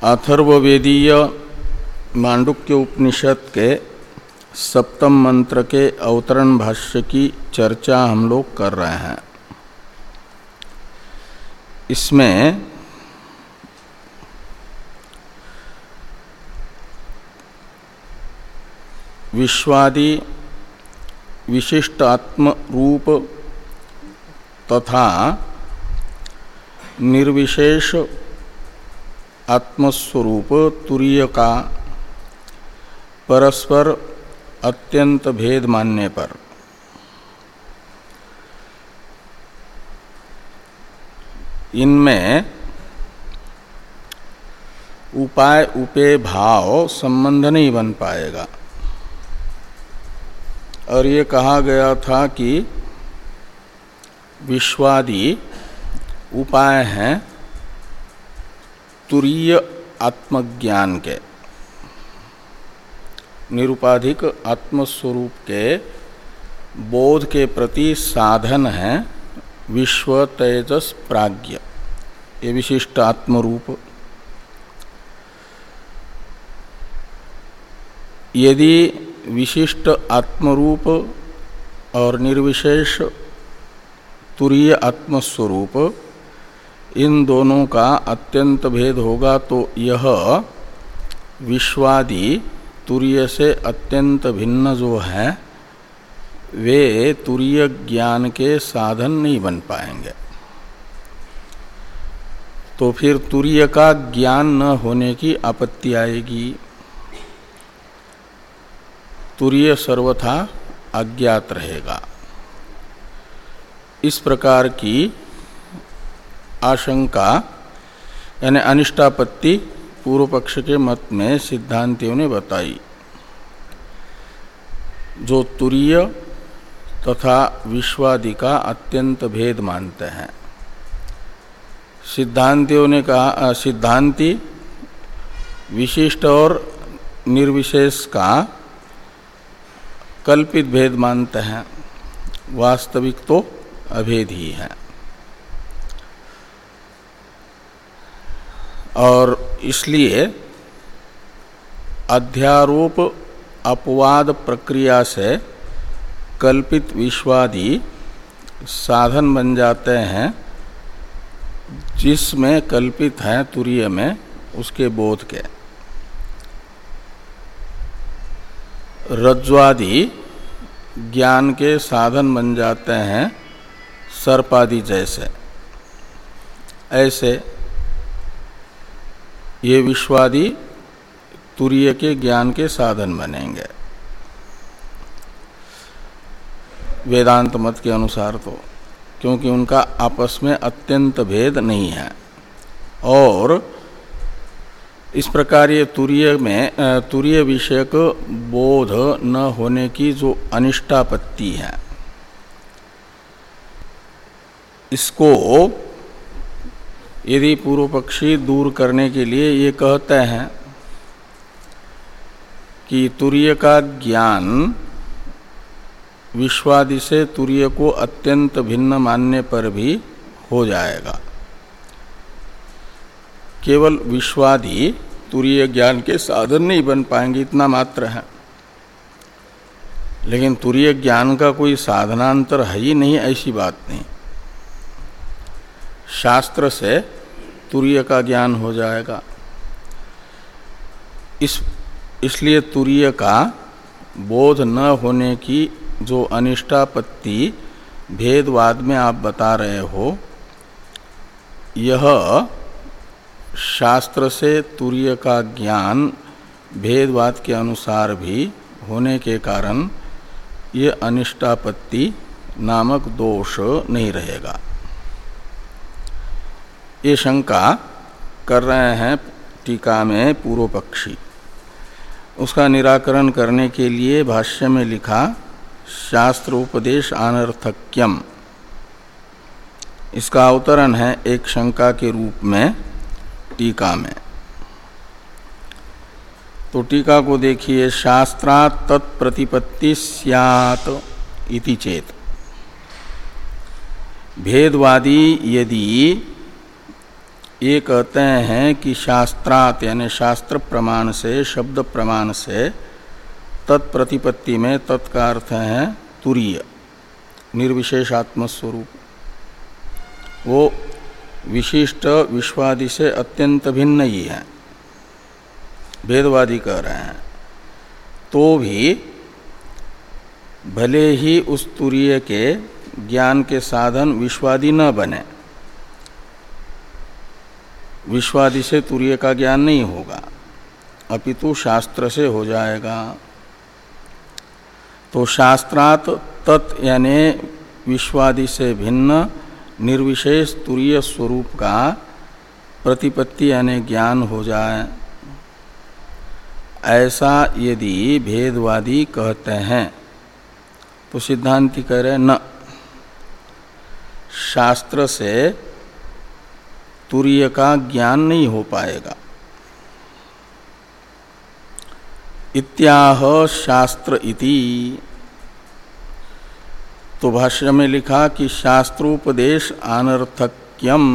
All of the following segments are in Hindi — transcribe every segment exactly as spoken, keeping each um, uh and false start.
अथर्ववेदीय मांडुक्य उपनिषद के सप्तम मंत्र के अवतरण भाष्य की चर्चा हम लोग कर रहे हैं। इसमें विश्वादि विशिष्ट आत्म रूप तथा निर्विशेष आत्मस्वरूप तुरीय का परस्पर अत्यंत भेद मानने पर इनमें उपाय उपेय भाव संबंध नहीं बन पाएगा। और ये कहा गया था कि विश्वादि उपाय हैं तुरीय आत्मज्ञान के, निरुपाधिक आत्मस्वरूप के बोध के प्रति साधन है विश्व तेजस प्राज्ञ, ये विशिष्ट आत्मरूप। यदि विशिष्ट आत्मरूप और निर्विशेष तुरीय आत्मस्वरूप इन दोनों का अत्यंत भेद होगा तो यह विश्वादि तुरीय से अत्यंत भिन्न जो है वे तुरीय ज्ञान के साधन नहीं बन पाएंगे। तो फिर तुरीय का ज्ञान न होने की आपत्ति आएगी। तुरीय सर्वथा अज्ञात रहेगा। इस प्रकार की आशंका यानी अनिष्टापत्ति पूर्व पक्ष के मत में सिद्धांतियों ने बताई। जो तुरीय तथा विश्वादि का अत्यंत भेद मानते हैं, सिद्धांतियों ने कहा सिद्धांति विशिष्ट और निर्विशेष का कल्पित भेद मानते हैं, वास्तविक तो अभेद ही है। और इसलिए अध्यारोप अपवाद प्रक्रिया से कल्पित विश्वादि साधन बन जाते हैं जिसमें कल्पित है तुरीय में उसके बोध के। रज्ज्वादि ज्ञान के साधन बन जाते हैं सर्पादि जैसे। ऐसे ये विश्वादि तुरीय के ज्ञान के साधन बनेंगे वेदांत मत के अनुसार, तो क्योंकि उनका आपस में अत्यंत भेद नहीं है। और इस प्रकार ये तुरीय में तुरीय विषयक बोध न होने की जो अनिष्टापत्ति है, इसको यदि पूर्व पक्षी दूर करने के लिए ये कहते हैं कि तुरीय का ज्ञान विश्वादि से तुरीय को अत्यंत भिन्न मानने पर भी हो जाएगा। केवल विश्वादि तुरीय ज्ञान के साधन नहीं बन पाएंगे, इतना मात्र है। लेकिन तुरीय ज्ञान का कोई साधनांतर है ही नहीं, ऐसी बात नहीं। शास्त्र से तुरीय का ज्ञान हो जाएगा। इस इसलिए तुरीय का बोध न होने की जो अनिष्टापत्ति भेदवाद में आप बता रहे हो, यह शास्त्र से तुरीय का ज्ञान भेदवाद के अनुसार भी होने के कारण ये अनिष्टापत्ति नामक दोष नहीं रहेगा। ये शंका कर रहे हैं टीका में पूर्व पक्षी। उसका निराकरण करने के लिए भाष्य में लिखा शास्त्रोपदेश अनर्थक्यम, इसका अवतरण है एक शंका के रूप में टीका में। तो टीका को देखिए, शास्त्रात् तत्प्रतिपत्ति स्यात् इति चेत, भेदवादी यदि ये कहते हैं कि शास्त्रात यानी शास्त्र प्रमाण से, शब्द प्रमाण से तत्प्रतिपत्ति में तत् का अर्थ है तुरीय, निर्विशेष आत्मस्वरूप, वो विशिष्ट विश्वादि से अत्यंत भिन्न ही है, भेदवादी कह रहे हैं। तो भी भले ही उस तुरीय के ज्ञान के साधन विश्वादि न बने, विश्वादि से तुरीय का ज्ञान नहीं होगा, अपितु शास्त्र से हो जाएगा। तो शास्त्रात तत् यानी विश्वादि से भिन्न निर्विशेष तुरीय स्वरूप का प्रतिपत्ति यानी ज्ञान हो जाए, ऐसा यदि भेदवादी कहते हैं तो सिद्धांति कह रहे न, शास्त्र से तुरीय का ज्ञान नहीं हो पाएगा। इत्याह शास्त्र इति, तो भाष्य में लिखा कि शास्त्रोपदेश अनर्थक्यम,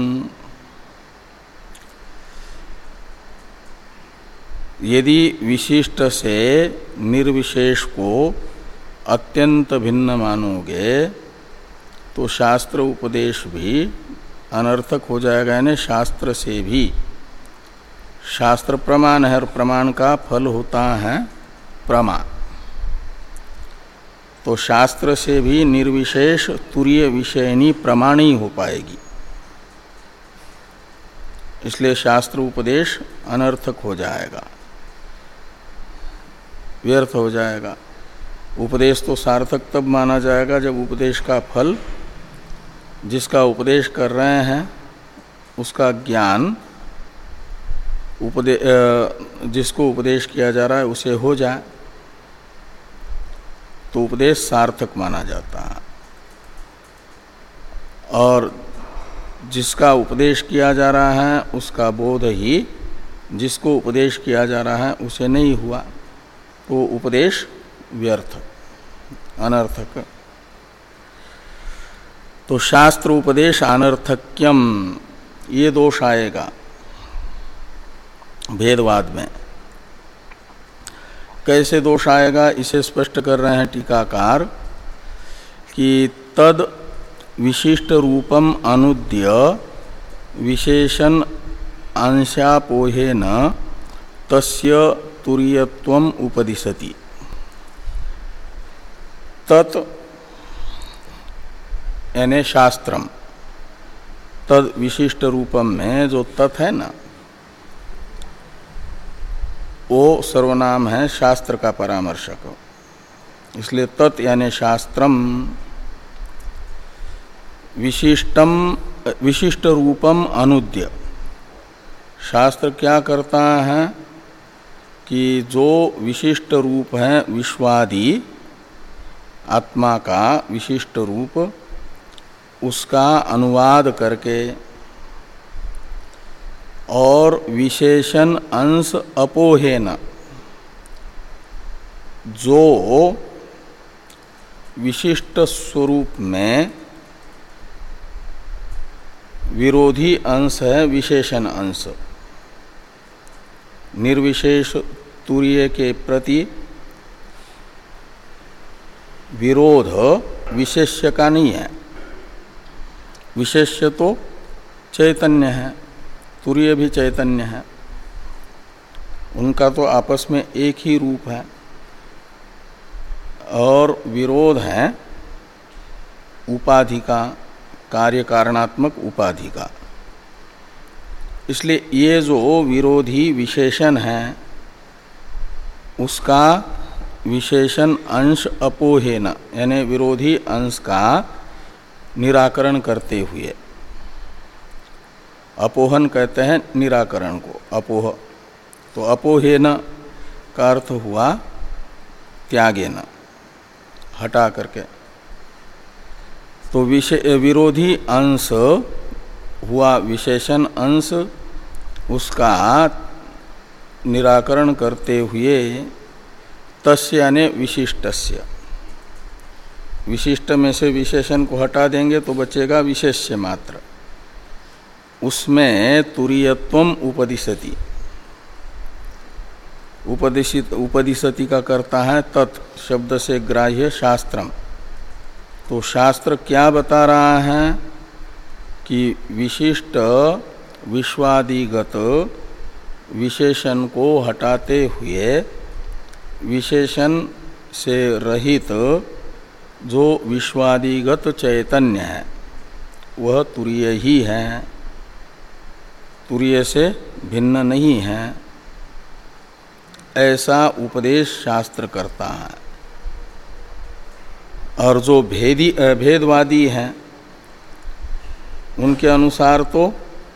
यदि विशिष्ट से निर्विशेष को अत्यंत भिन्न मानोगे तो शास्त्र उपदेश भी अनर्थक हो जाएगा, यानी शास्त्र से भी, शास्त्र प्रमाण है और प्रमाण का फल होता है प्रमा, तो शास्त्र से भी निर्विशेष तुरीय विषयनी प्रमाणी हो पाएगी, इसलिए शास्त्र उपदेश अनर्थक हो जाएगा, व्यर्थ हो जाएगा। उपदेश तो सार्थक तब माना जाएगा जब उपदेश का फल, जिसका उपदेश कर रहे हैं उसका ज्ञान उपदे जिसको उपदेश किया जा रहा है उसे हो जाए, तो उपदेश सार्थक माना जाता है। और जिसका उपदेश किया जा रहा है उसका बोध ही जिसको उपदेश किया जा रहा है उसे नहीं हुआ, तो उपदेश व्यर्थ, अनर्थक। तो शास्त्र उपदेश अनर्थक्यम, ये दोष आएगा भेदवाद में। कैसे दोष आएगा इसे स्पष्ट कर रहे हैं टीकाकार कि तद विशिष्ट रूपम अनुद्य विशेषण अंशापोहेन तस्य तुरीयत्वम उपदिशति। तत् यानी शास्त्रम, तद विशिष्ट रूपम में जो तत् है ना, वो सर्वनाम है शास्त्र का परामर्शक, इसलिए तत् यानी शास्त्रम विशिष्टम विशिष्ट रूपम अनुद्य। शास्त्र क्या करता है कि जो विशिष्ट रूप है विश्वादि आत्मा का विशिष्ट रूप, उसका अनुवाद करके और विशेषण अंश अपोहेन, जो विशिष्ट स्वरूप में विरोधी अंश है विशेषण अंश, निर्विशेष तुरीय के प्रति विरोध विशेष्य का नहीं है, विशेष्य तो चैतन्य है, तुरीय भी चैतन्य है, उनका तो आपस में एक ही रूप है, और विरोध है उपाधि का, कार्य कारणात्मक उपाधि का। इसलिए ये जो विरोधी विशेषण है उसका विशेषण अंश अपोहेन यानी विरोधी अंश का निराकरण करते हुए, अपोहन कहते हैं निराकरण को, अपोह, तो अपोहेन का अर्थ हुआ त्यागेन, हटा करके, तो विरोधी अंश हुआ विशेषण अंश, उसका निराकरण करते हुए तस्य यानी विशिष्टस्य, विशिष्ट में से विशेषण को हटा देंगे तो बचेगा विशेष्य मात्र, उसमें तुरीयत्वम उपदिशति। उपदिशित उपदिशति का करता है तत् शब्द से ग्राह्य शास्त्रम। तो शास्त्र क्या बता रहा है कि विशिष्ट विश्वादिगत विशेषण को हटाते हुए विशेषण से रहित जो विश्वादिगत चैतन्य है वह तुरीय ही है, तुरीय से भिन्न नहीं है, ऐसा उपदेश शास्त्र करता है। और जो भेदी भेदवादी हैं उनके अनुसार तो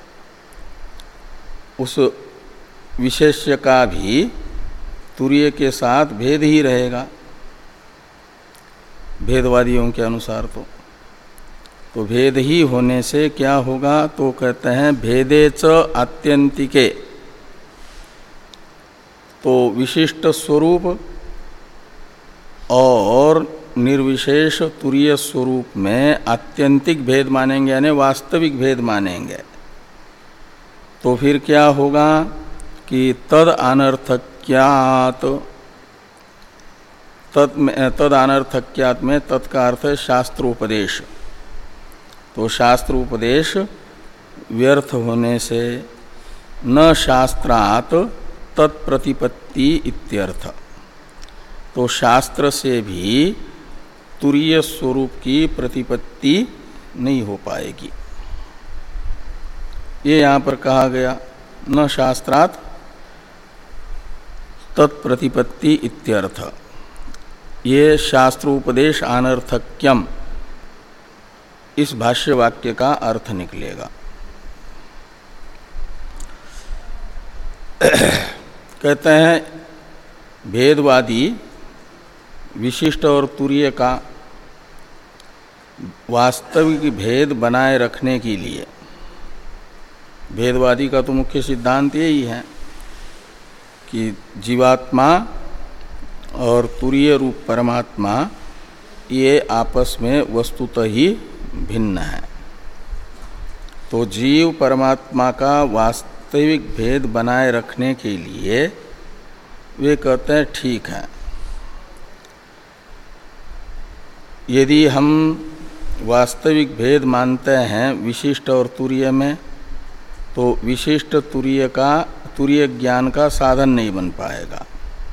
उस विशेष्य का भी तुरीय के साथ भेद ही रहेगा, भेदवादियों के अनुसार तो तो भेद ही होने से क्या होगा, तो कहते हैं भेदे च आत्यंतिके, तो विशिष्ट स्वरूप और निर्विशेष तुरीय स्वरूप में आत्यंतिक भेद मानेंगे, यानी वास्तविक भेद मानेंगे। तो फिर क्या होगा कि तद अनर्थक्यात, तद तद अनर्थक्यात में तत् का अर्थ है शास्त्रोपदेश। तो शास्त्रोपदेश व्यर्थ होने से न शास्त्रात तत्प्रतिपत्ति इत्यर्थ। तो शास्त्र से भी तुरीय स्वरूप की प्रतिपत्ति नहीं हो पाएगी। ये यहाँ पर कहा गया न शास्त्रात तत्प्रतिपत्ति इत्यर्थ। ये शास्त्रोपदेश अनर्थक्यम इस भाष्य वाक्य का अर्थ निकलेगा। कहते हैं भेदवादी विशिष्ट और तुरीय का वास्तविक भेद बनाए रखने के लिए, भेदवादी का तो मुख्य सिद्धांत यही है कि जीवात्मा और तुरीय रूप परमात्मा ये आपस में वस्तुतः ही भिन्न है। तो जीव परमात्मा का वास्तविक भेद बनाए रखने के लिए वे कहते हैं ठीक है, यदि हम वास्तविक भेद मानते हैं विशिष्ट और तुरीय में, तो विशिष्ट तुरीय का तुरीय ज्ञान का साधन नहीं बन पाएगा।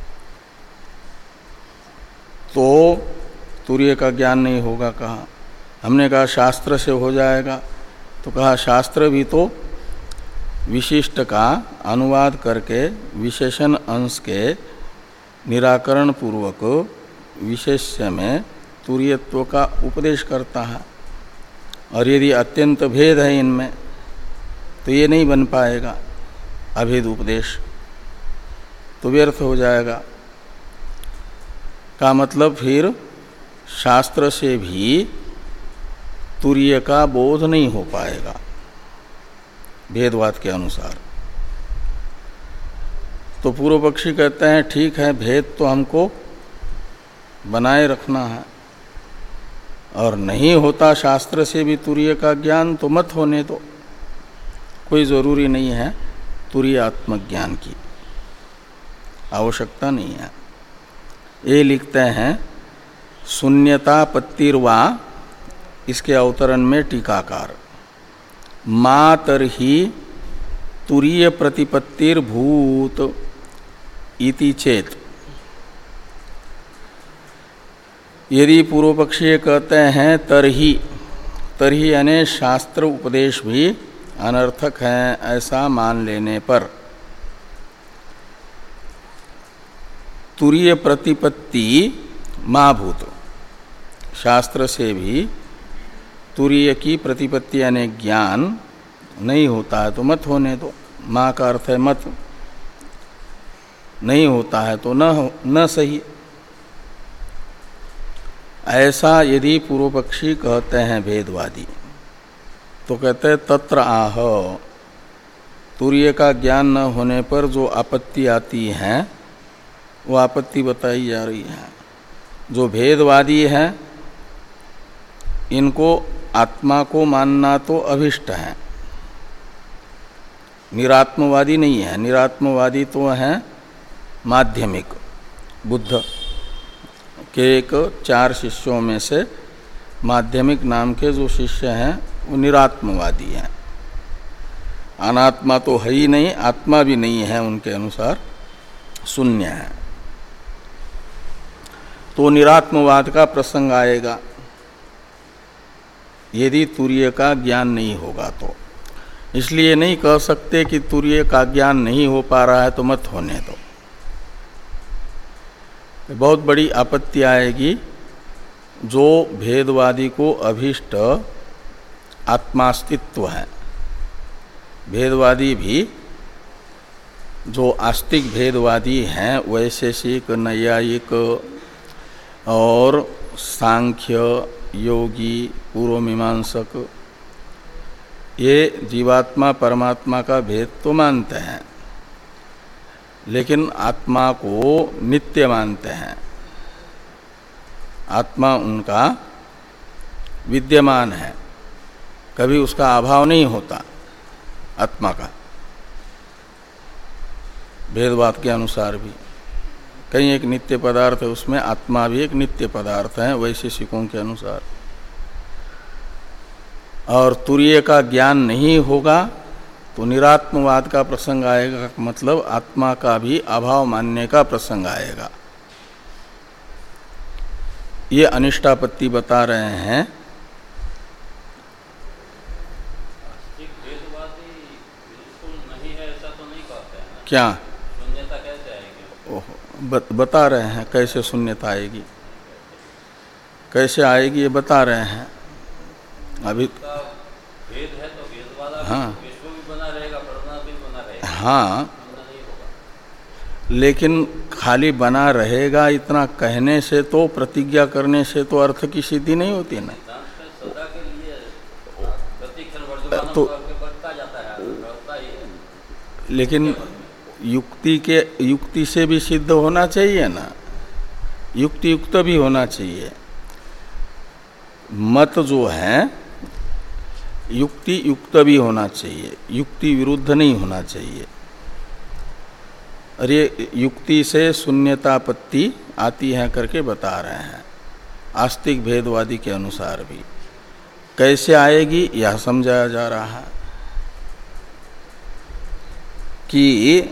तो तुरीय का ज्ञान नहीं होगा कहा, हमने कहा शास्त्र से हो जाएगा, तो कहा शास्त्र भी तो विशिष्ट का अनुवाद करके विशेषण अंश के निराकरण पूर्वक विशेष्य में तुरीयत्व का उपदेश करता है। और यदि अत्यंत भेद है इनमें तो ये नहीं बन पाएगा अभेद उपदेश, तो व्यर्थ हो जाएगा। का मतलब फिर शास्त्र से भी तुरीय का बोध नहीं हो पाएगा भेदवाद के अनुसार। तो पूर्व पक्षी कहते हैं ठीक है, भेद तो हमको बनाए रखना है, और नहीं होता शास्त्र से भी तुरीय का ज्ञान तो मत होने दो, कोई जरूरी नहीं है तुरीय आत्मज्ञान की, आवश्यकता नहीं है। ये लिखते हैं शून्यतापत्तिर्वा, इसके अवतरण में टीकाकार, मातर्हि तुरीय प्रतिपत्तिर्भूत इति चेत। यदि पूर्व पक्षी कहते हैं तरही, तरही यानी शास्त्र उपदेश भी अनर्थक है, ऐसा मान लेने पर तुरीय प्रतिपत्ति माभूत, शास्त्र से भी तुरीय की प्रतिपत्ति यानी ज्ञान नहीं होता है तो मत होने दो। माँ का अर्थ है मत, नहीं होता है तो न हो, न सही। ऐसा यदि पूर्व पक्षी कहते हैं भेदवादी, तो कहते हैं तत्र आह, तुरीय का ज्ञान न होने पर जो आपत्ति आती है वो आपत्ति बताई जा रही है। जो भेदवादी हैं इनको आत्मा को मानना तो अभिष्ट है, निरात्मवादी नहीं है। निरात्मवादी तो है माध्यमिक बुद्ध के एक चार शिष्यों में से माध्यमिक नाम के जो शिष्य हैं वो निरात्मवादी हैं। अनात्मा तो है ही नहीं, आत्मा भी नहीं है, उनके अनुसार शून्य है। तो निरात्मवाद का प्रसंग आएगा यदि तुरीय का ज्ञान नहीं होगा तो। इसलिए नहीं कह सकते कि तुरीय का ज्ञान नहीं हो पा रहा है तो मत होने दो। बहुत बड़ी आपत्ति आएगी जो भेदवादी को अभीष्ट आत्मास्तित्व है। भेदवादी भी जो आस्तिक भेदवादी हैं, वैशेषिक, नैयायिक और सांख्य, योगी, पूर्व मीमांसक, ये जीवात्मा परमात्मा का भेद तो मानते हैं, लेकिन आत्मा को नित्य मानते हैं। आत्मा उनका विद्यमान है, कभी उसका अभाव नहीं होता आत्मा का। भेदवाद के अनुसार भी कहीं एक नित्य पदार्थ है, उसमें आत्मा भी एक नित्य पदार्थ है वैशेषिकों के अनुसार। और तुरीय का ज्ञान नहीं होगा तो निरात्मवाद का प्रसंग आएगा, मतलब आत्मा का भी अभाव मानने का प्रसंग आएगा। ये अनिष्टापत्ति बता रहे हैं। नहीं है ऐसा तो नहीं कहते हैं। क्या शून्यता कैसे आएगी? ओह, बत, बता रहे हैं कैसे शून्यता आएगी, कैसे आएगी ये बता रहे हैं। अभी भेद है तो भेद वाला हाँ विश्व भी बना रहेगा, परमात्मा भी बना रहेगा। हाँ, लेकिन खाली बना रहेगा इतना कहने से तो, प्रतिज्ञा करने से तो अर्थ की सिद्धि नहीं होती ना। सदा के लिए प्रतिक्षण वर्तमान तो बढ़ता जाता है, बढ़ता ही है। लेकिन युक्ति के युक्ति से भी सिद्ध होना चाहिए ना, युक्ति युक्त भी होना चाहिए। मत जो है युक्ति युक्त भी होना चाहिए, युक्ति विरुद्ध नहीं होना चाहिए। और ये युक्ति से शून्यतापत्ति आती है करके बता रहे हैं आस्तिक भेदवादी के अनुसार भी। कैसे आएगी यह समझाया जा रहा है कि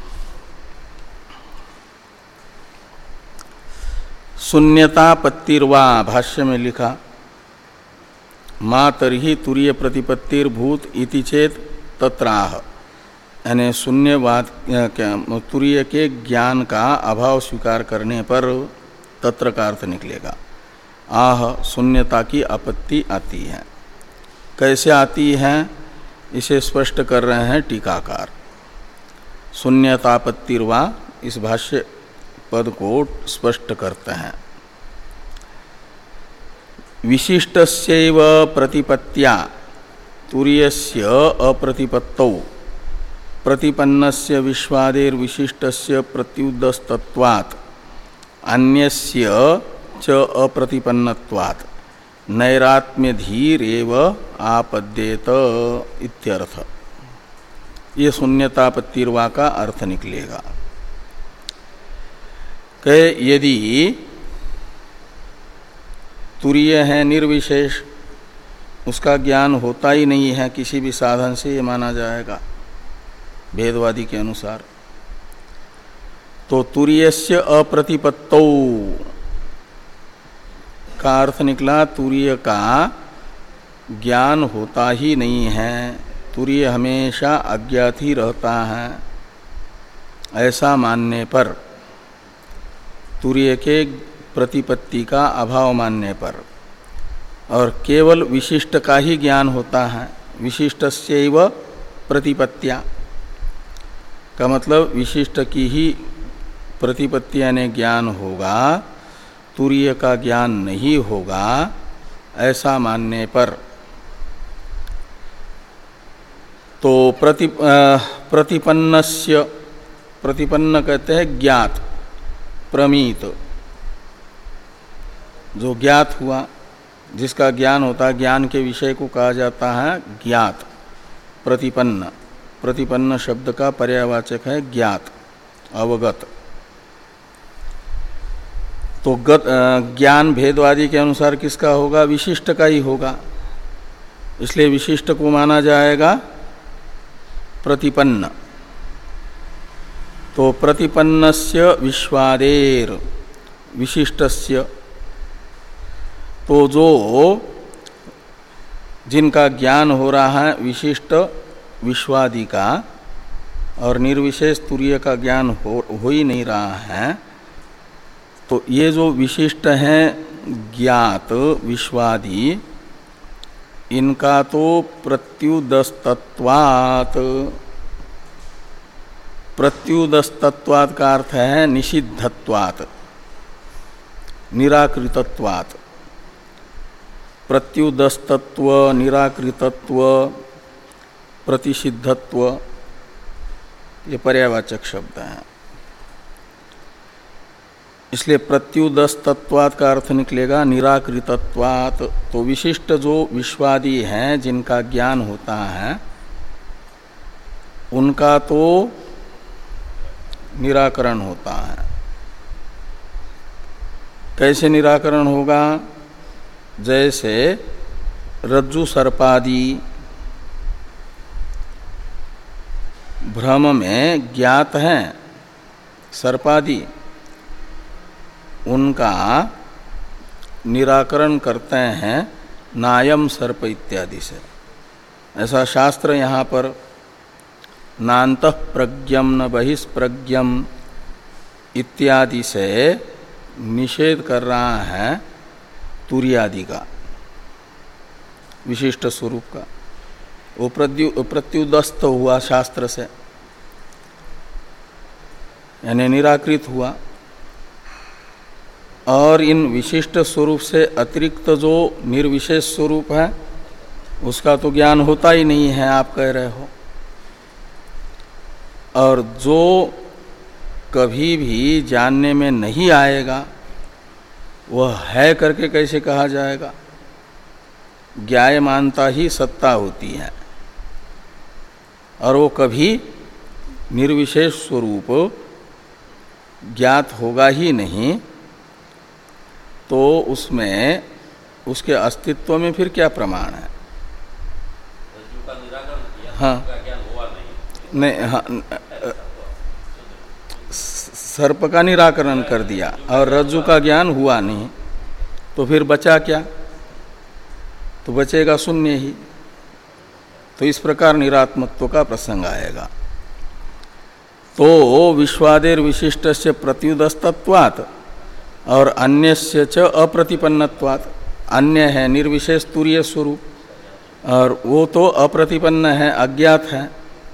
शून्यतापत्तिर्वा, भाष्य में लिखा मा तर्हि तुरीय प्रतिपत्तिर्भूत इति चेत तत्राह, यानी शून्यवाद तुरीय के ज्ञान का अभाव स्वीकार करने पर तत्र का अर्थ निकलेगा। आह, शून्यता की आपत्ति आती है। कैसे आती है इसे स्पष्ट कर रहे हैं टीकाकार। शून्यतापत्तिर्वा इस भाष्य पद को स्पष्ट करते हैं। विशिष्टस्यैव प्रतिपत्त्या तुरीयस्य अप्रतिपत्तौ प्रतिपन्नस्य विश्वादेर्विशिष्टस्य प्रत्युदस्तत्वात् अन्यस्य च अप्रतिपन्नत्वात् नैरात्म्यधीरेव आपद्येत इत्यर्थ। ये शून्यतापत्तिर्वा का अर्थ निकलेगा कि यदि तुरीय है निर्विशेष, उसका ज्ञान होता ही नहीं है किसी भी साधन से, ये माना जाएगा भेदवादी के अनुसार। तो तुरीयस्य अप्रतिपत्तौ का अर्थ निकला तुरीय का ज्ञान होता ही नहीं है, तुरीय हमेशा अज्ञात ही रहता है। ऐसा मानने पर, तुरीय के प्रतिपत्ति का अभाव मानने पर, और केवल विशिष्ट का ही ज्ञान होता है, विशिष्टस्यैव प्रतिपत्त्या का मतलब विशिष्ट की ही प्रतिपत्ति यानी ज्ञान होगा, तुरीय का ज्ञान नहीं होगा, ऐसा मानने पर तो प्रति प्रतिपन्नस्य, प्रतिपन्न कहते हैं ज्ञात, प्रमीत, जो ज्ञात हुआ, जिसका ज्ञान होता है, ज्ञान के विषय को कहा जाता है ज्ञात, प्रतिपन्न। प्रतिपन्न शब्द का पर्यायवाचक है ज्ञात, अवगत। तो गत ज्ञान भेदवादी के अनुसार किसका होगा? विशिष्ट का ही होगा। इसलिए विशिष्ट को माना जाएगा प्रतिपन्न। तो प्रतिपन्नस्य विश्वादेर विशिष्टस्य, तो जो जिनका ज्ञान हो रहा है विशिष्ट विश्वादि का और निर्विशेष तुरीय का ज्ञान हो, हो ही नहीं रहा है, तो ये जो विशिष्ट हैं ज्ञात विश्वादि, इनका तो प्रत्युदस्तत्वात्, प्रत्युदस्तत्वात् का अर्थ है निषिद्धत्वात्, निराकृतत्वात्। प्रत्युदस्तत्व, निराकृतत्व, प्रतिषिद्धत्व, ये पर्यायवाचक शब्द हैं। इसलिए प्रत्युदस्तत्वात् का अर्थ निकलेगा निराकृतत्वात्। तो विशिष्ट जो विश्वादि हैं जिनका ज्ञान होता है, उनका तो निराकरण होता है। कैसे निराकरण होगा? जैसे रज्जु सर्पादि भ्रम में ज्ञात हैं सर्पादि, उनका निराकरण करते हैं नायम सर्प इत्यादि से। ऐसा शास्त्र यहाँ पर नान्तः प्रज्ञम न बहिष्प्रज्ञम इत्यादि से निषेध कर रहा है तुर्यादि का, विशिष्ट स्वरूप का। वो प्रत्यु प्रत्युदस्त हुआ शास्त्र से, यानी निराकृत हुआ। और इन विशिष्ट स्वरूप से अतिरिक्त जो निर्विशेष स्वरूप है उसका तो ज्ञान होता ही नहीं है, आप कह रहे हो। और जो कभी भी जानने में नहीं आएगा वह है करके कैसे कहा जाएगा? ज्ञायमानता ही सत्ता होती है, और वो कभी निर्विशेष स्वरूप ज्ञात होगा ही नहीं, तो उसमें उसके अस्तित्व में फिर क्या प्रमाण है? रज्जु का निराकरण किया, हाँ, का ज्ञान हुआ नहीं, नहीं, हाँ, सर्प का निराकरण कर दिया और रज्जु का ज्ञान हुआ नहीं, तो फिर बचा क्या? तो बचेगा शून्य ही। तो इस प्रकार निरात्मत्व का प्रसंग आएगा। तो विश्वादेर विशिष्टस्य प्रत्युदस्तत्वात् और अन्यस्य च अप्रतिपन्नत्वात्, अन्य है निर्विशेष तुरीय स्वरूप और वो तो अप्रतिपन्न है, अज्ञात है।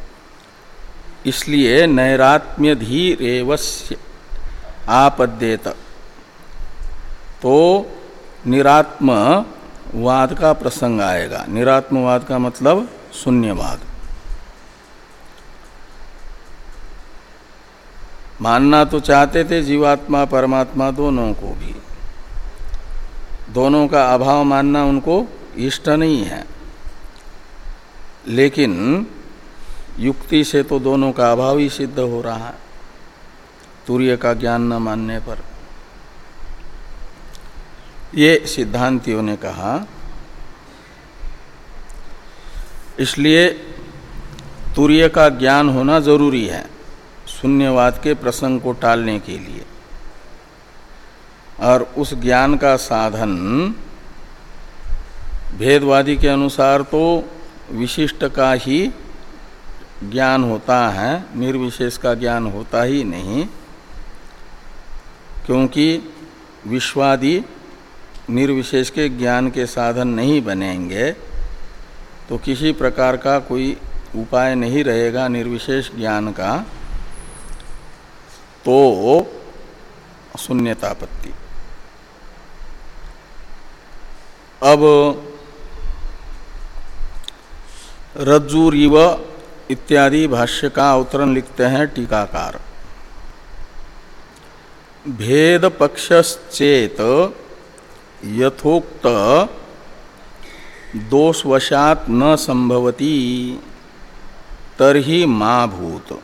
इसलिए नैरात्म्य धीरेवस्य आपद्येत, तो निरात्मवाद का प्रसंग आएगा। निरात्मवाद का मतलब शून्यवाद। मानना तो चाहते थे जीवात्मा परमात्मा दोनों को भी, दोनों का अभाव मानना उनको इष्ट नहीं है, लेकिन युक्ति से तो दोनों का अभाव ही सिद्ध हो रहा है तुरीय का ज्ञान न मानने पर। ये सिद्धांतियों ने कहा। इसलिए तुरीय का ज्ञान होना जरूरी है शून्यवाद के प्रसंग को टालने के लिए, और उस ज्ञान का साधन भेदवादी के अनुसार तो विशिष्ट का ही ज्ञान होता है, निर्विशेष का ज्ञान होता ही नहीं, क्योंकि विश्वादि निर्विशेष के ज्ञान के साधन नहीं बनेंगे, तो किसी प्रकार का कोई उपाय नहीं रहेगा निर्विशेष ज्ञान का, तो शून्यतापत्ति। अब रज्जुरिव इत्यादि भाष्य का अवतरण लिखते हैं टीकाकार। भेद पक्षश्चेत यथोक्त दोषवशात न संभवती। तरही मा भूत।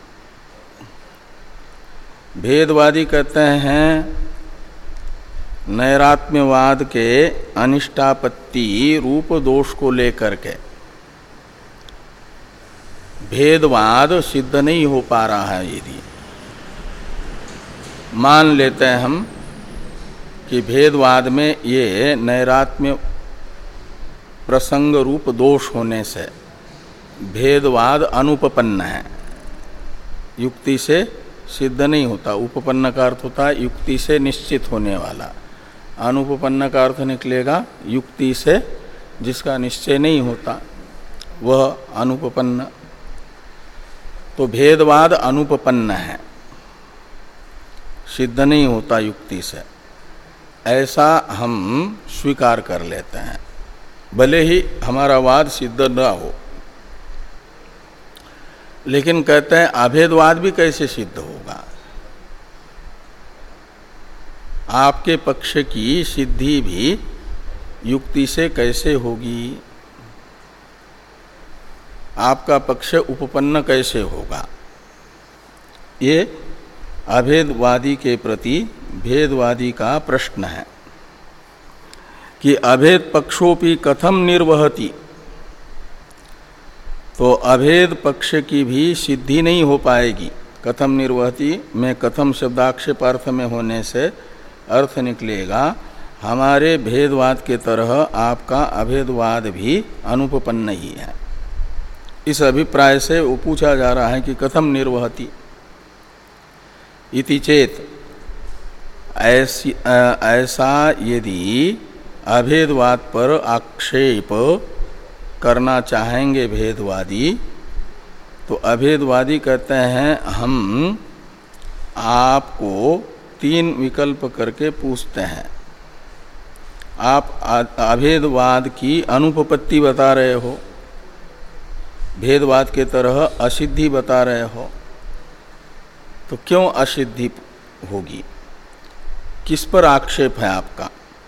भेदवादी कहते हैं नैरात्म्यवाद के अनिष्टापत्ति रूप दोष को लेकर के भेदवाद सिद्ध नहीं हो पा रहा है। यदि मान लेते हैं हम कि भेदवाद में ये नैरात्म्य प्रसंग रूप दोष होने से भेदवाद अनुपपन्न है, युक्ति से सिद्ध नहीं होता। उपपन्न का अर्थ होता है युक्ति से निश्चित होने वाला, अनुपपन्न का अर्थ निकलेगा युक्ति से जिसका निश्चय नहीं होता वह अनुपपन्न। तो भेदवाद अनुपपन्न है, सिद्ध नहीं होता युक्ति से, ऐसा हम स्वीकार कर लेते हैं, भले ही हमारा वाद सिद्ध न हो। लेकिन कहते हैं अभेदवाद भी कैसे सिद्ध होगा? आपके पक्ष की सिद्धि भी युक्ति से कैसे होगी? आपका पक्ष उपपन्न कैसे होगा? ये अभेदवादी के प्रति भेदवादी का प्रश्न है कि अभेद पक्षोपि कथम निर्वहति। तो अभेद पक्ष की भी सिद्धि नहीं हो पाएगी। कथम निर्वहति में कथम शब्दाक्षेप अर्थ में होने से अर्थ निकलेगा हमारे भेदवाद के तरह आपका अभेदवाद भी अनुपपन्न ही है। इस अभिप्राय से वो पूछा जा रहा है कि कथम निर्वहति इति चेत, ऐसी ऐसा यदि अभेदवाद पर आक्षेप करना चाहेंगे भेदवादी, तो अभेदवादी कहते हैं हम आपको तीन विकल्प करके पूछते हैं। आप अभेदवाद की अनुपपत्ति बता रहे हो, भेदवाद के तरह असिद्धि बता रहे हो, तो क्यों असिद्धि होगी? किस पर आक्षेप है आपका?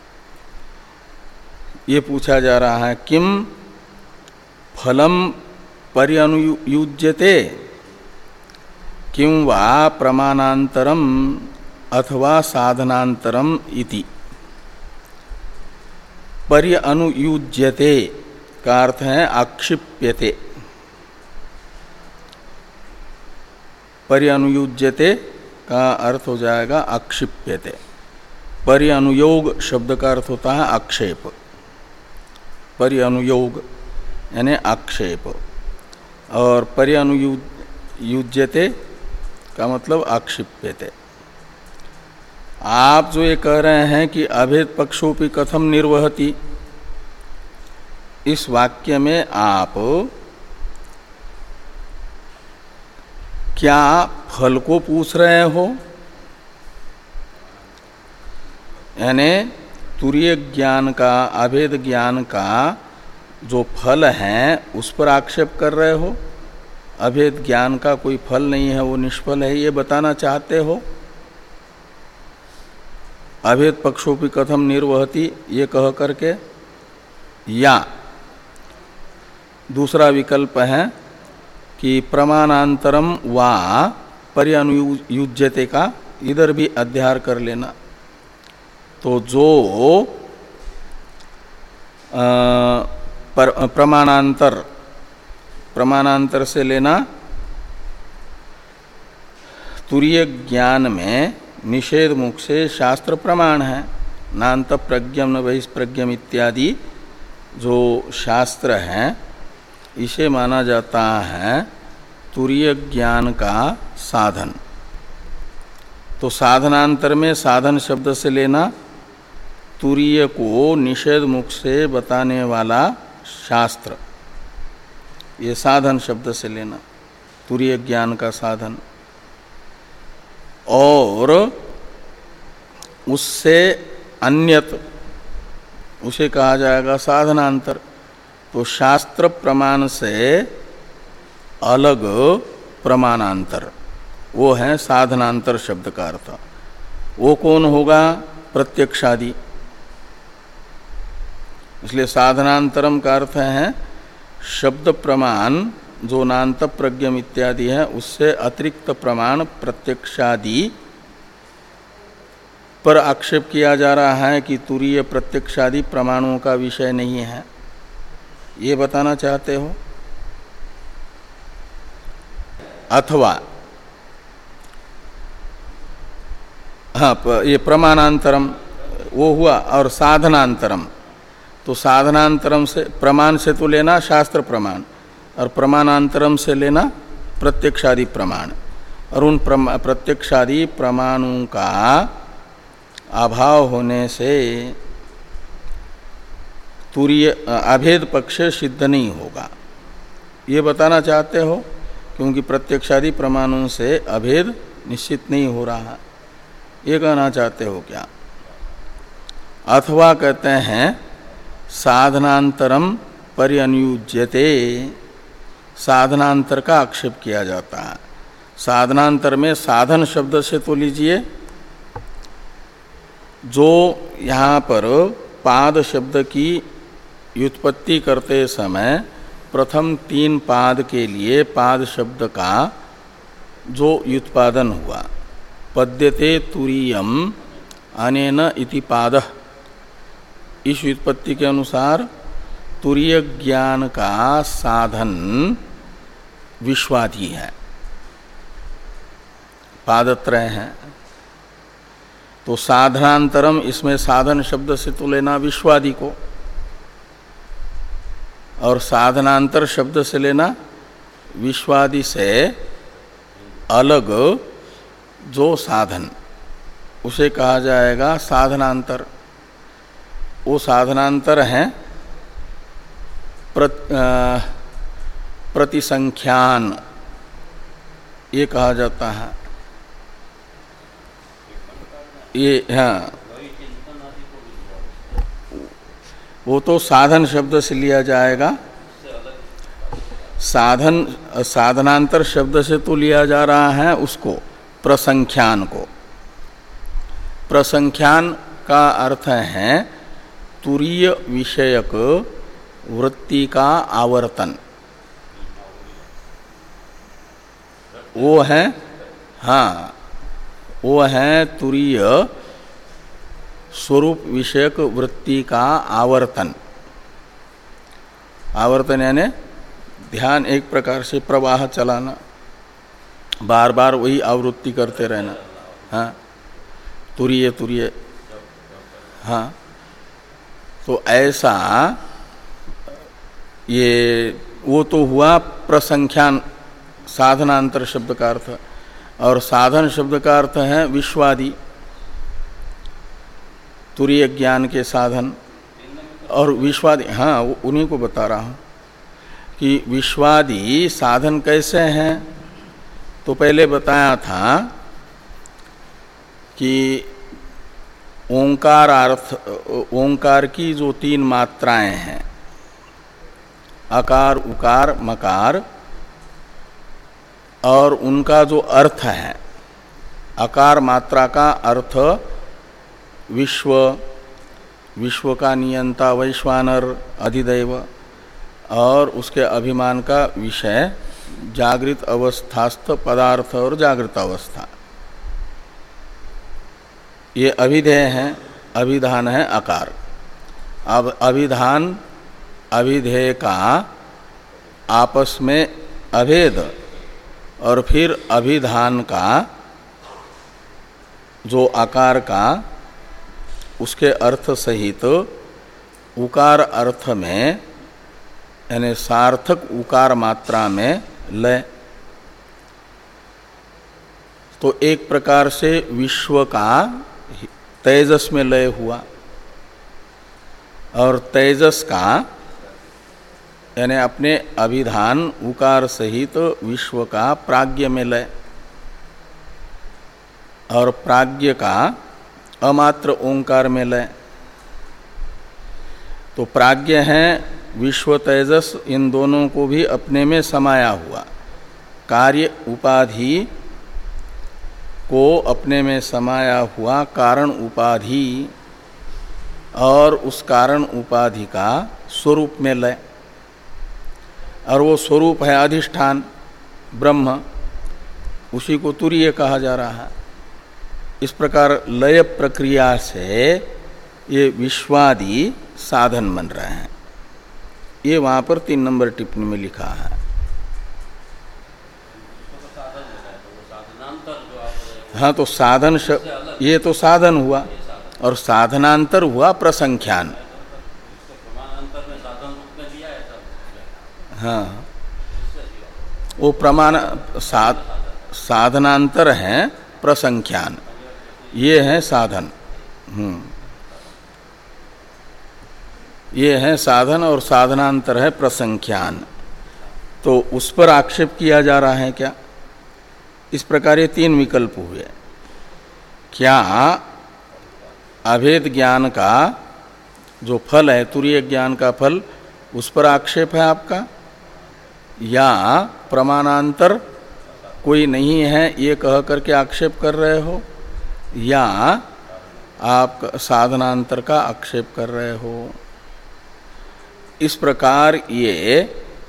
ये पूछा जा रहा है। किम फलम पर्यनुयुज्यते किं वा प्रमाणांतरम अथवा साधनांतरम इति। पर्यनुयुज्यते का अर्थ है आक्षिप्यते। पर्यनुयुज्यते का अर्थ हो जाएगा आक्षिप्यते। पर्यनुयोग शब्द का अर्थ होता है आक्षेप। पर्यनुयोग यानी आक्षेप, और पर्यनुयुज्यते का मतलब आक्षिप्यते। आप जो ये कह रहे हैं कि अभेद पक्षोपि कथम निर्वहति, इस वाक्य में आप क्या फल को पूछ रहे हो? यानी तुरीय ज्ञान का, अभेद ज्ञान का जो फल है उस पर आक्षेप कर रहे हो? अभेद ज्ञान का कोई फल नहीं है, वो निष्फल है, ये बताना चाहते हो? अभेद पक्षोपि कथम निर्वहति ये कह करके, या दूसरा विकल्प है कि प्रमाणांतरम वा पर्यनुयुज्यते का इधर भी अध्यार कर लेना। तो जो आ, पर, प्रमाणांतर प्रमाणांतर से लेना तुरीय ज्ञान में निषेध मुख से शास्त्र प्रमाण है। नान्त प्रज्ञम न बहिष्प्रज्ञम इत्यादि जो शास्त्र हैं, इसे माना जाता है तुरीय ज्ञान का साधन। तो साधनांतर में साधन शब्द से लेना तुरीय को निषेध मुख से बताने वाला शास्त्र, ये साधन शब्द से लेना तुरीय ज्ञान का साधन। और उससे अन्यत उसे कहा जाएगा साधनांतर। तो शास्त्र प्रमाण से अलग प्रमाणांतर, वो है साधनांतर शब्द का अर्थ। वो कौन होगा? प्रत्यक्षादि। इसलिए साधनांतरम का अर्थ है शब्द प्रमाण जो नान्त प्रज्ञम इत्यादि है उससे अतिरिक्त प्रमाण प्रत्यक्षादि पर आक्षेप किया जा रहा है कि तुरीय प्रत्यक्षादि प्रमाणों का विषय नहीं है, ये बताना चाहते हो। अथवा हाँ, ये प्रमाणांतरम वो हुआ, और साधनांतरम, तो साधनांतरम से प्रमाण से तो लेना शास्त्र प्रमाण, और प्रमाणांतरम से लेना प्रत्यक्षादि प्रमाण, और उन प्रत्यक्षादि प्रमाणों का अभाव होने से तुरीय अभेद पक्ष सिद्ध नहीं होगा, ये बताना चाहते हो, क्योंकि प्रत्यक्षादि प्रमाणों से अभेद निश्चित नहीं हो रहा, ये कहना चाहते हो क्या। अथवा कहते हैं साधनांतरम पर्यनुज्यते, साधनांतर का आक्षेप किया जाता है। साधनांतर में साधन शब्द से तो लीजिए, जो यहाँ पर पाद शब्द की व्युत्पत्ति करते समय प्रथम तीन पाद के लिए पाद शब्द का जो व्युत्पादन हुआ, पद्यते तुरीयम अनेन इति पादः, इस व्युत्पत्ति के अनुसार तुरीय ज्ञान का साधन विश्वादि है, पादत्रय है। तो साधनांतरम, इसमें साधन शब्द से तो लेना विश्वादि को, और साधनांतर शब्द से लेना विश्वादि से अलग जो साधन, उसे कहा जाएगा साधनांतर। वो साधनांतर है प्रत, प्रतिसंख्यान, ये कहा जाता है। ये हाँ, वो तो साधन शब्द से लिया जाएगा, साधन साधनांतर शब्द से तो लिया जा रहा है उसको, प्रसंख्यान को। प्रसंख्यान का अर्थ है तुरीय विषयक वृत्ति का आवर्तन, वो है हाँ, वो है तुरीय स्वरूप विषयक वृत्ति का आवर्तन। आवर्तन यानी ध्यान एक प्रकार से प्रवाह चलाना, बार बार वही आवृत्ति करते रहना, हाँ, तुरीय तुरीय, हाँ। तो ऐसा ये वो तो हुआ प्रसंख्यान, साधनांतर शब्द का अर्थ, और साधन शब्द का अर्थ है विश्वादि, तुरीय ज्ञान के साधन। और विश्वादि, हाँ, उन्हीं को बता रहा हूँ कि विश्वादि साधन कैसे हैं। तो पहले बताया था कि ओंकार अर्थ, ओंकार की जो तीन मात्राएं हैं, अकार उकार मकार, और उनका जो अर्थ है, अकार मात्रा का अर्थ विश्व, विश्व का नियंता वैश्वानर अधिदैव, और उसके अभिमान का विषय जागृत अवस्थास्थ पदार्थ और जागृत अवस्था, ये अभिधेय हैं, अभिधान है अकार। अब अभिधान अभिधेय का आपस में अभेद, और फिर अभिधान का जो आकार का उसके अर्थ सहित उकार अर्थ में, यानी सार्थक उकार मात्रा में लय। तो एक प्रकार से विश्व का तेजस में लय हुआ, और तेजस का यानी अपने अभिधान उकार सहित विश्व का प्राज्ञ में लय, और प्राज्ञ का अमात्र ओंकार में लय। तो प्राज्ञ है विश्व तेजस, इन दोनों को भी अपने में समाया हुआ, कार्य उपाधि को अपने में समाया हुआ कारण उपाधि, और उस कारण उपाधि का स्वरूप में लय। और वो स्वरूप है अधिष्ठान ब्रह्म, उसी को तुरीय कहा जा रहा है। इस प्रकार लय प्रक्रिया से ये विश्वादि साधन बन रहे हैं। ये वहाँ पर तीन नंबर टिप्पणी में लिखा है। हाँ, तो साधन श... ये तो साधन हुआ और साधनांतर हुआ प्रसंख्यान। हाँ, वो प्रमाण साध साधनांतर है प्रसंख्यान, ये है साधन। हम्म ये है साधन और साधनांतर है प्रसंख्यान। तो उस पर आक्षेप किया जा रहा है क्या? इस प्रकार ये तीन विकल्प हुए। क्या अभेद ज्ञान का जो फल है, तुरीय ज्ञान का फल, उस पर आक्षेप है आपका, या प्रमाणांतर कोई नहीं है ये कह करके आक्षेप कर रहे हो, या आप साधनांतर का आक्षेप कर रहे हो? इस प्रकार ये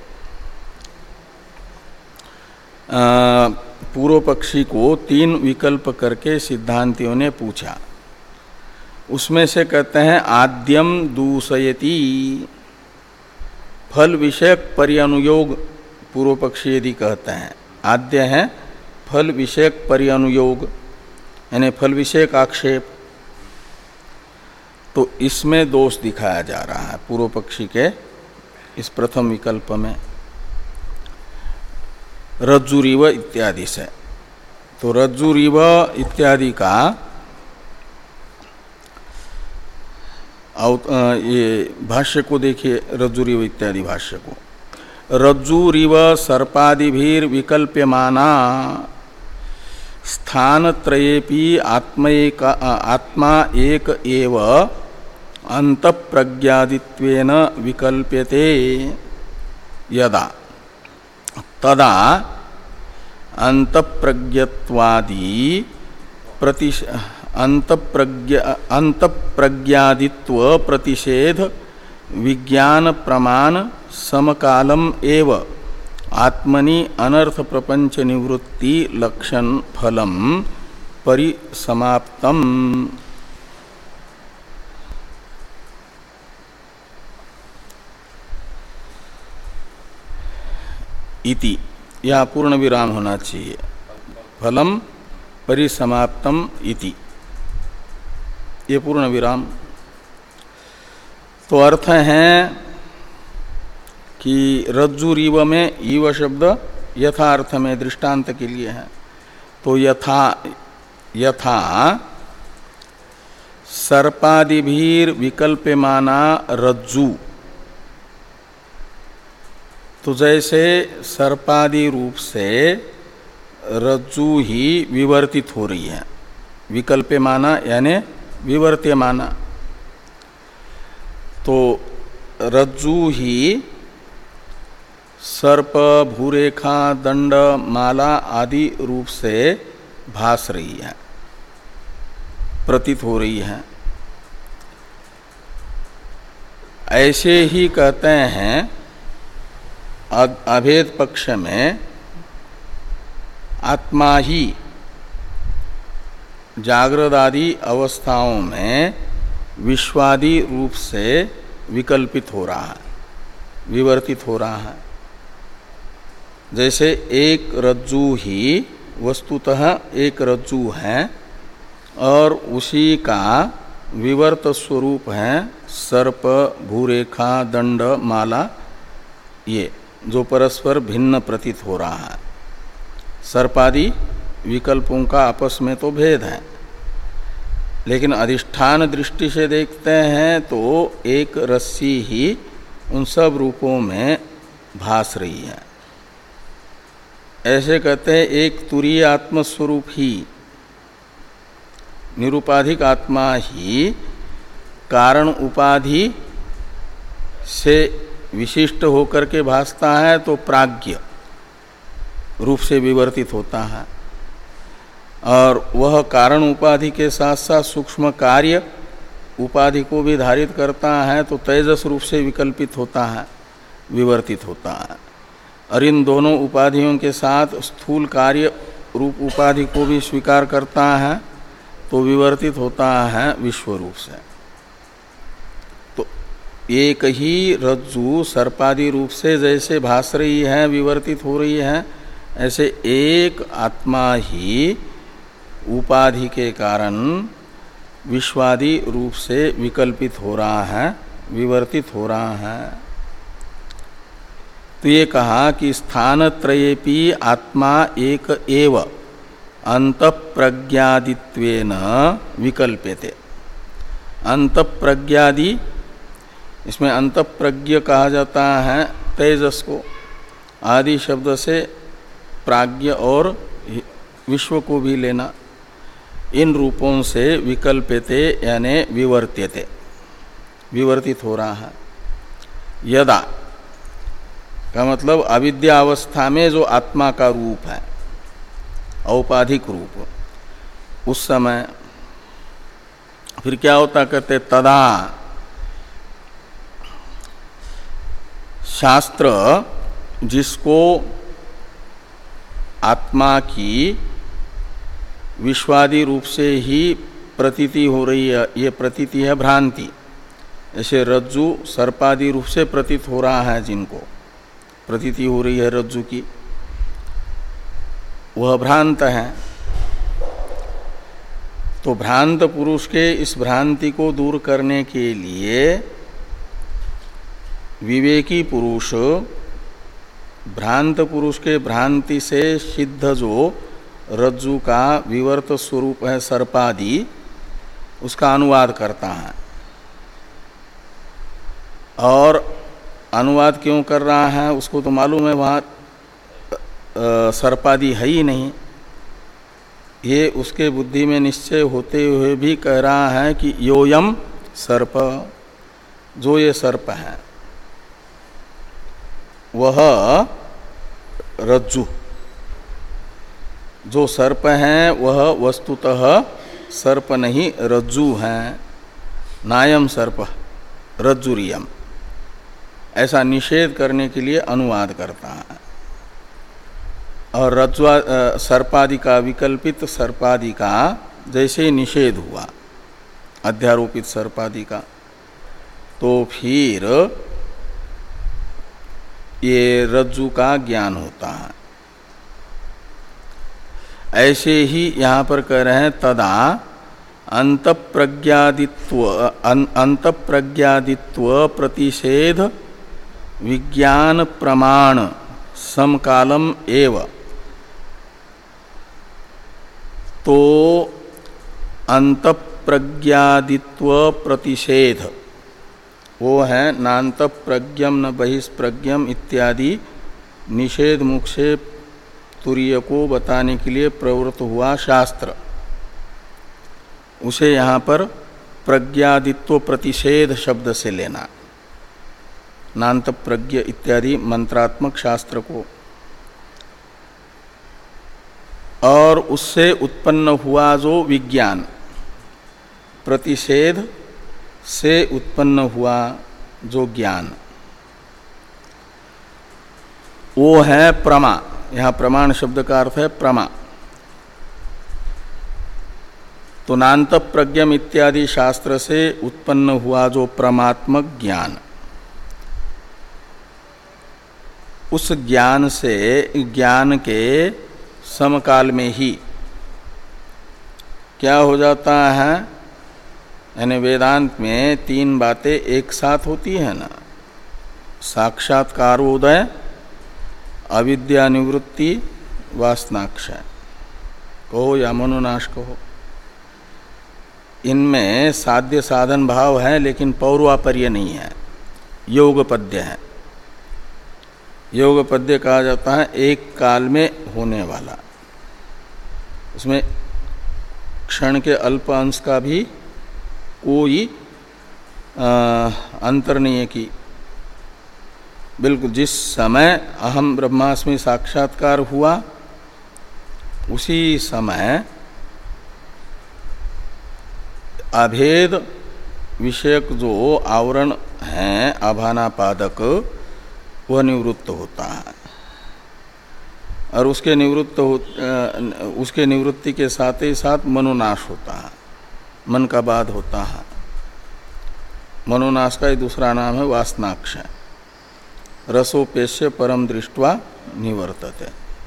पूर्व पक्षी को तीन विकल्प करके सिद्धांतियों ने पूछा। उसमें से कहते हैं आद्यम दूषयति, फल विषयक पर्यानुयोग पूर्व पक्षी यदि कहते हैं, आद्य है फल विषयक पर्यानुयोग यानी फल विषयक आक्षेप, तो इसमें दोष दिखाया जा रहा है पूर्व पक्षी के इस प्रथम विकल्प में, रज्जुरिव इत्यादि से। तो रज्जुरिव इत्यादि का ये भाष्य को देखिए, रज्जुरिव इत्यादि भाष्य को। रज्जुरिव सर्पादिभिर विकल्प्यमाना स्थानत्रयेपि आत्मैक आत्मा एक एव अंतःप्रज्ञादित्वेन विकल्प्यते यदा तदा अंतःप्रज्ञत्वादि प्रति अंतःप्रज्ञ अंतःप्रज्ञादित्व प्रतिषेध विज्ञान प्रमाण समकालम एव आत्मनि अनर्थ प्रपंच निवृत्ति लक्षण फलम परिसमाप्तम। इति, यह पूर्ण विराम होना चाहिए, फलम परिसमाप्तम इति, ये पूर्ण विराम। तो अर्थ है कि रज्जुरिव में ईव शब्द यथार्थ में दृष्टांत के लिए है। तो यथा यथा सर्पादिभीर विकल्प्यमाना रज्जु, तो जैसे सर्पादि रूप से रज्जु ही विवर्तित हो रही है, विकल्प्यमाना यानी विवर्त्यमाना, तो रज्जु ही सर्प, भूरेखा, दंड, माला आदि रूप से भास रही है, प्रतीत हो रही है। ऐसे ही कहते हैं अभेद पक्ष में आत्मा ही जागृत आदि अवस्थाओं में विश्वादि रूप से विकल्पित हो रहा है, विवर्तित हो रहा है। जैसे एक रज्जु ही वस्तुतः एक रज्जु है और उसी का विवर्त स्वरूप है सर्प, भूरेखा, दंड, माला, ये जो परस्पर भिन्न प्रतीत हो रहा है। सर्पादि विकल्पों का आपस में तो भेद है, लेकिन अधिष्ठान दृष्टि से देखते हैं तो एक रस्सी ही उन सब रूपों में भास रही है। ऐसे कहते हैं एक तुरीय आत्मस्वरूप ही, निरुपाधिक आत्मा ही कारण उपाधि से विशिष्ट होकर के भासता है, तो प्राज्ञ रूप से विवर्तित होता है, और वह कारण उपाधि के साथ साथ सूक्ष्म कार्य उपाधि को भी धारित करता है, तो तेजस रूप से विकल्पित होता है, विवर्तित होता है। और इन दोनों उपाधियों के साथ स्थूल कार्य रूप उपाधि को भी स्वीकार करता है तो विवर्तित होता है विश्व रूप से। तो एक ही रज्जु सर्पादि रूप से जैसे भास रही है, विवर्तित हो रही है, ऐसे एक आत्मा ही उपाधि के कारण विश्वादि रूप से विकल्पित हो रहा है, विवर्तित हो रहा है। तो ये कहा कि स्थानत्रयेपि आत्मा एक एव अंतःप्रज्ञादित्वेन विकल्प्यते। अंतःप्रज्ञादि, इसमें अंतःप्रज्ञ कहा जाता है तेजस को, आदि शब्द से प्राज्ञ और विश्व को भी लेना, इन रूपों से विकल्प्यते यानी विवर्त्यते, विवर्तित हो रहा है। यदा का मतलब अविद्या अवस्था में जो आत्मा का रूप है, औपाधिक रूप, उस समय फिर क्या होता कहते तदा शास्त्र जिसको आत्मा की विश्वादि रूप से ही प्रतीति हो रही है, ये प्रतीति है भ्रांति, ऐसे रज्जु सर्पादि रूप से प्रतीत हो रहा है, जिनको प्रतीति हो रही है रज्जु की, वह भ्रांत है। तो भ्रांत पुरुष के इस भ्रांति को दूर करने के लिए विवेकी पुरुष भ्रांत पुरुष के भ्रांति से सिद्ध जो रज्जु का विवर्त स्वरूप है सर्पादि, उसका अनुवाद करता है। और अनुवाद क्यों कर रहा है, उसको तो मालूम है वहाँ सर्पादि है ही नहीं, ये उसके बुद्धि में निश्चय होते हुए भी कह रहा है कि योयम सर्प, जो ये सर्प है वह रज्जु, जो सर्प है वह वस्तुतः सर्प नहीं रज्जु है, नायम सर्प रज्जुरियम, ऐसा निषेध करने के लिए अनुवाद करता है। और रज्ज्वा सर्पादि का, विकल्पित सर्पादि का जैसे निषेध हुआ अध्यारोपित सर्पादि का, तो फिर ये रज्जु का ज्ञान होता है। ऐसे ही यहाँ पर कह रहे हैं तदा अंतःप्रज्ञादित्व अंतःप्रज्ञादित्व प्रतिषेध विज्ञान प्रमाण समकालम एव। तो अंतःप्रज्ञादित्व प्रतिषेध वो है नान्तःप्रज्ञम न बहिष्प्रज्ञम इत्यादि निषेध मुख से तुरीय को बताने के लिए प्रवृत्त हुआ शास्त्र, उसे यहाँ पर प्रज्ञादित्व प्रतिषेध शब्द से लेना, नान्तःप्रज्ञ इत्यादि मंत्रात्मक शास्त्र को। और उससे उत्पन्न हुआ जो विज्ञान, प्रतिषेध से उत्पन्न हुआ जो ज्ञान, वो है प्रमा। यहाँ प्रमाण शब्द का अर्थ है प्रमा। तो नान्तःप्रज्ञम इत्यादि शास्त्र से उत्पन्न हुआ जो प्रमात्मक ज्ञान, उस ज्ञान से, ज्ञान के समकाल में ही क्या हो जाता है, यानी वेदांत में तीन बातें एक साथ होती है ना, साक्षात्कारोदय, अविद्या निवृत्ति, वासनाक्षय कहो या मनोनाश कहो। इनमें साध्य साधन भाव है लेकिन पौर्वापर्य नहीं है, योग पद्य है। योग पद्य कहा जाता है एक काल में होने वाला, उसमें क्षण के अल्प अंश का भी कोई आ, अंतर नहीं है कि बिल्कुल जिस समय अहम ब्रह्मास्मि साक्षात्कार हुआ उसी समय अभेद विषयक जो आवरण है आभानापादक, वह निवृत्त होता है। और उसके निवृत्त हो उसके निवृत्ति के साथ ही साथ मनोनाश होता है, मन का बाध होता है। मनोनाश का ही दूसरा नाम है वासनाक्षय। रसोपेश्य परम दृष्ट्वा निवर्तते।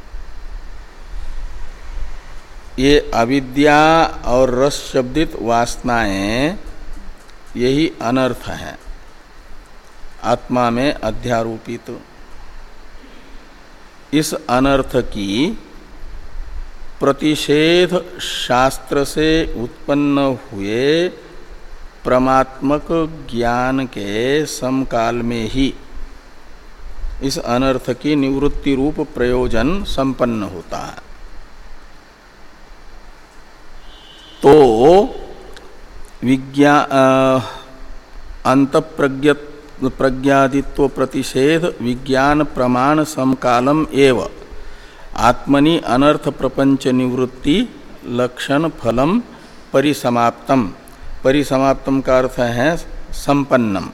ये अविद्या और रस शब्दित वासनाएं यही अनर्थ है आत्मा में अध्यारोपित। इस अनर्थ की प्रतिषेध शास्त्र से उत्पन्न हुए परमात्मक ज्ञान के समकाल में ही इस अनर्थ की निवृत्ति रूप प्रयोजन संपन्न होता है। तो विज्ञा अंतःप्रज्ञ प्रज्ञादित्व प्रतिषेध विज्ञान प्रमाण समकालम एव आत्मनि अनर्थ प्रपंच निवृत्ति लक्षण फलम परिसमाप्तम। परिसमाप्तम का अर्थ है संपन्नम,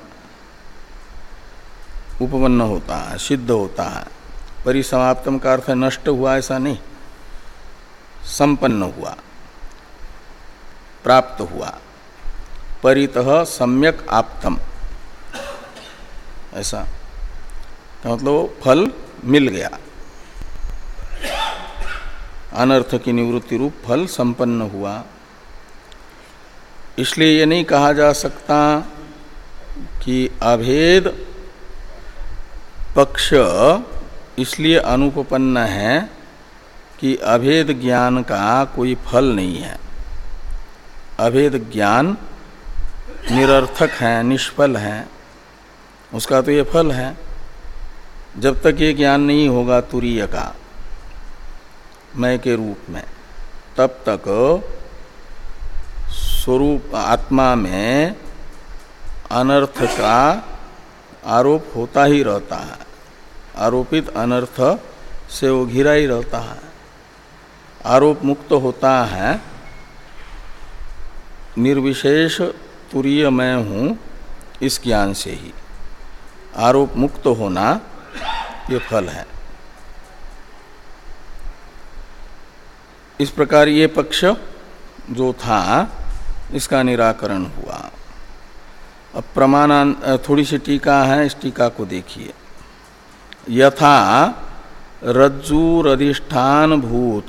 उपपन्न होता है, सिद्ध होता है। परिसमाप्तम का अर्थ है नष्ट हुआ, ऐसा नहीं, संपन्न हुआ, प्राप्त हुआ। परितः सम्यक आप्तम, ऐसा मतलब फल मिल गया, अनर्थ की निवृत्ति रूप फल संपन्न हुआ। इसलिए ये नहीं कहा जा सकता कि अभेद पक्ष इसलिए अनुपपन्न है कि अभेद ज्ञान का कोई फल नहीं है। अभेद ज्ञान निरर्थक है, निष्फल है, उसका तो ये फल है। जब तक ये ज्ञान नहीं होगा तुरीय का मैं के रूप में, तब तक स्वरूप आत्मा में अनर्थ का आरोप होता ही रहता है। आरोपित अनर्थ से वो घिरा ही रहता है। आरोप मुक्त होता है निर्विशेष तुरीय मैं हूँ इस ज्ञान से ही। आरोप मुक्त होना ये फल है। इस प्रकार ये पक्ष जो था इसका निराकरण हुआ। अब प्रमाण थोड़ी सी टीका है, इस टीका को देखिए। यथा रज्जुरधिष्ठान भूत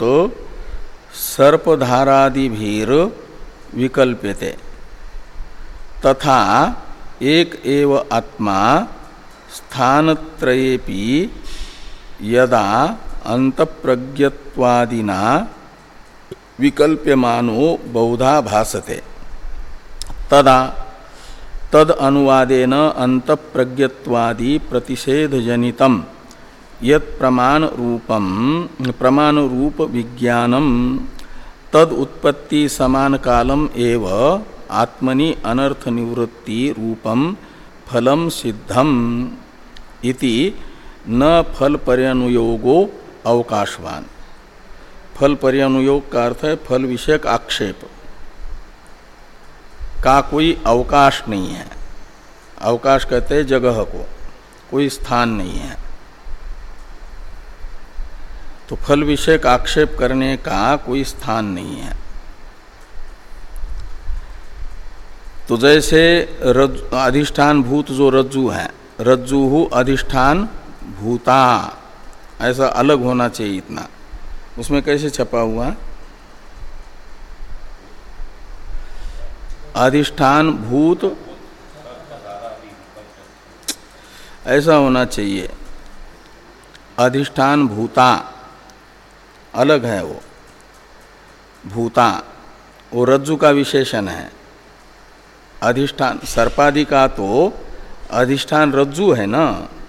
सर्पधारादिभीर विकल्प्यते तथा एक एव आत्मा स्थानत्रयेपि यदा अंतःप्रज्ञत्वादिना विकल्प्यमानो बहुधा भासते तदा तद अनुवादेन अंतःप्रज्ञत्वादि प्रतिषेधजनितम यत् प्रमाण रूपम प्रमाण रूप विज्ञानम तद उत्पत्ति समान कालम एव आत्मनि अनर्थ निवृत्ति रूपम फलम सिद्धम इति न फल पर्यनुयोगो अवकाशवान। फल पर्यनुयोग का अर्थ है फल विषयक आक्षेप का कोई अवकाश नहीं है। अवकाश कहते हैं जगह को, कोई स्थान नहीं है। तो फल विषयक आक्षेप करने का कोई स्थान नहीं है। तो जैसे अधिष्ठान भूत जो रज्जु है, रज्जु अधिष्ठान भूता, ऐसा अलग होना चाहिए इतना। उसमें कैसे छपा हुआ? अधिष्ठान भूत ऐसा होना चाहिए। अधिष्ठान भूता अलग है, वो भूता वो रज्जु का विशेषण है। अधिष्ठान सर्पादि का तो अधिष्ठान रज्जु है ना,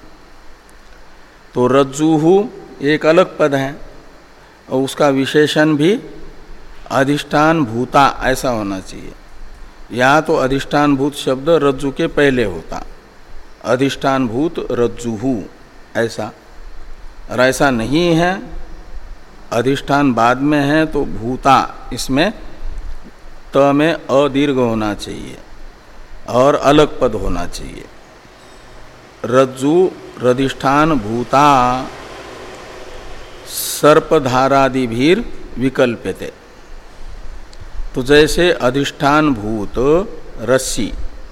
तो रज्जुहु एक अलग पद है और उसका विशेषण भी अधिष्ठान भूता ऐसा होना चाहिए। या तो अधिष्ठान भूत शब्द रज्जु के पहले होता, अधिष्ठान भूत रज्जुहु ऐसा, और ऐसा नहीं है। अधिष्ठान बाद में है तो भूता, इसमें त में अदीर्घ होना चाहिए और अलग पद होना चाहिए। रज्जु रधिष्ठान भूता स सर्पधारादि भीर विकल्प्यते। तो जैसे अधिष्ठान भूत रस्सी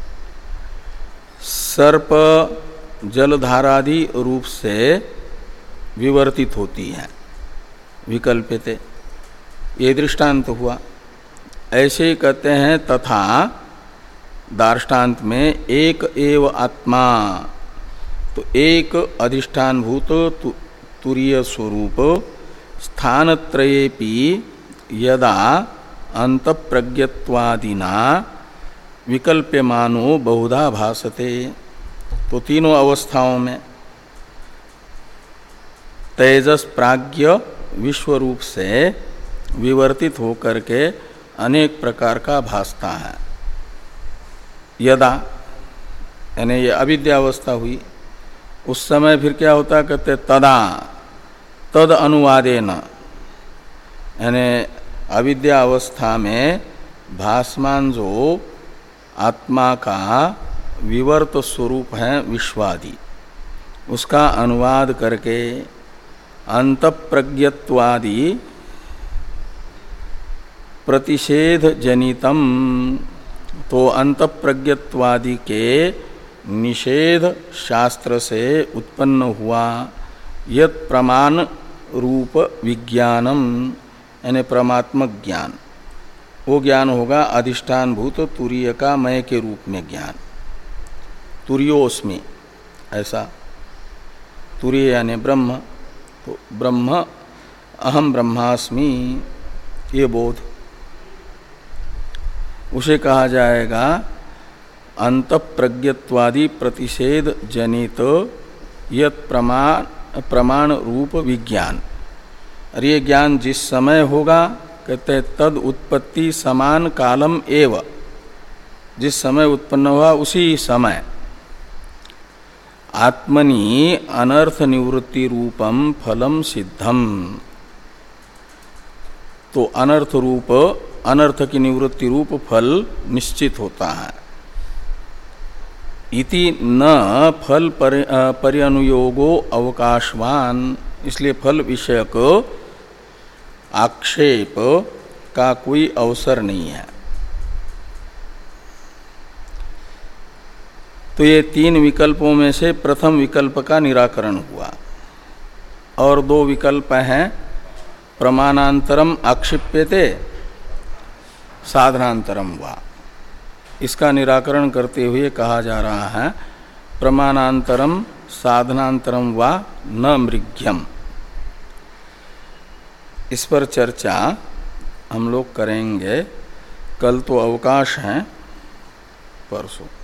सर्प जलधारादि रूप से विवर्तित होती है, विकल्प्यते, ये दृष्टांत हुआ। ऐसे ही कहते हैं तथा दार्ष्टान्त में एक एव आत्मा, तो एक अधिष्ठान भूत तुरीय स्वरूप स्थानत्रयेपि यदा अंतःप्रज्ञत्वादिना विकल्प्यमानो बहुधा भासते। तो तीनों अवस्थाओं में तेजस प्राज्ञ विश्व रूप से विवर्तित होकर के अनेक प्रकार का भासता है। यदा यानी ये अविद्यावस्था हुई, उस समय फिर क्या होता, कहते तदा, तद अनुवादेन, यानी अविद्या अवस्था में भासमान जो आत्मा का विवर्त स्वरूप है विश्वादि, उसका अनुवाद करके अंतःप्रज्ञत्वादि प्रतिषेध जनितम, तो अंतःप्रज्ञत्वादि के निषेध शास्त्र से उत्पन्न हुआ यत् प्रमाण रूप विज्ञानम, यानी परमात्मक ज्ञान, वो ज्ञान होगा अधिष्ठान भूत तुरीय का मय के रूप में ज्ञान। तुरीयोस्मि, ऐसा तुरीय यानी ब्रह्म, तो ब्रह्म अहम ब्रह्मास्मि, ये बोध, उसे कहा जाएगा अंतःप्रज्ञत्वादि प्रतिषेध जनित यत् प्रमाण प्रमाण रूप विज्ञान। और ये ज्ञान जिस समय होगा, कहते हैं तद उत्पत्ति समान कालम एव, जिस समय उत्पन्न हुआ उसी समय आत्मनि अनर्थ निवृत्ति रूपम फलम सिद्धम, तो अनर्थ रूप, अनर्थ की निवृत्ति रूप फल निश्चित होता है। इति न फल पर्यनुयोगो अवकाशवान, इसलिए फल विषयक आक्षेप का कोई अवसर नहीं है। तो ये तीन विकल्पों में से प्रथम विकल्प का निराकरण हुआ, और दो विकल्प हैं प्रमाणांतरम आक्षिप्यते, साधनांतरम वा। इसका निराकरण करते हुए कहा जा रहा है प्रमाणांतरम साधनांतरम वा न मृग्यम। इस पर चर्चा हम लोग करेंगे, कल तो अवकाश है, परसों।